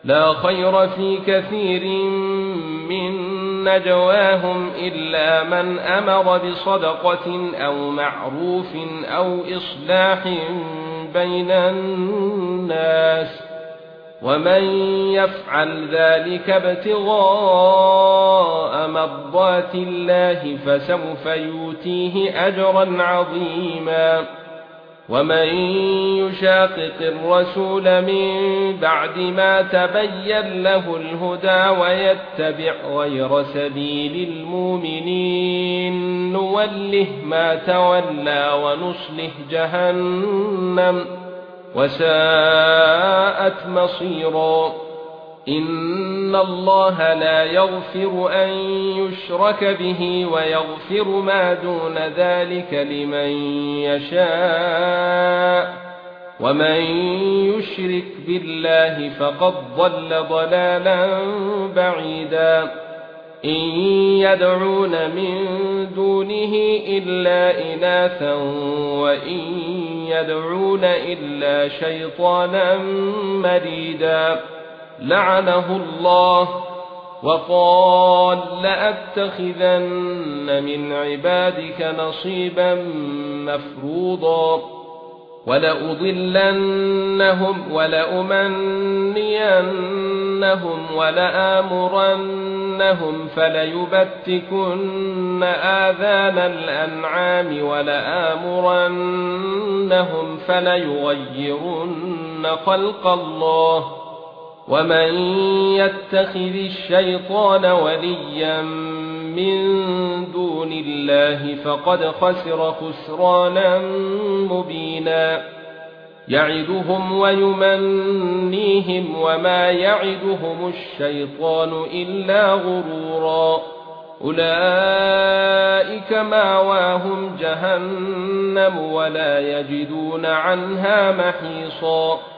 لا خير في كثير من نجواهم إلا من أمر بصدقة أو معروف أو إصلاح بين الناس ومن يفعل ذلك ابتغاء مرضات الله فسوف يؤتيه أجرا عظيما ومن يشاقق الرسول من بعد ما تبين له الهدى ويتبع غير سبيل المؤمنين نوله ما تولى ونصله جهنم وساءت مصيرا إن الله لا يغفر أن يشرك به ويغفر ما دون ذلك لمن يشاء ومن يشرك بالله فقد ضل ضلالا بعيدا إن يدعون من دونه إلا إناثا وإن يدعون إلا شيطانا مريدا لعنه الله وقال لأتخذن من عبادك نصيبا مفروضا ولأضلنهم ولأمنينهم ولآمرنهم فليبتكن آذان الأنعام ولآمرنهم فليغيرن خلق الله ومن يتخذ الشيطان وليا من دون الله فقد خسر خسرانا مبينا يعدهم ويمنيهم وما يعدهم الشيطان إلا غرورا أولئك مأواهم جهنم ولا يجدون عنها محيصا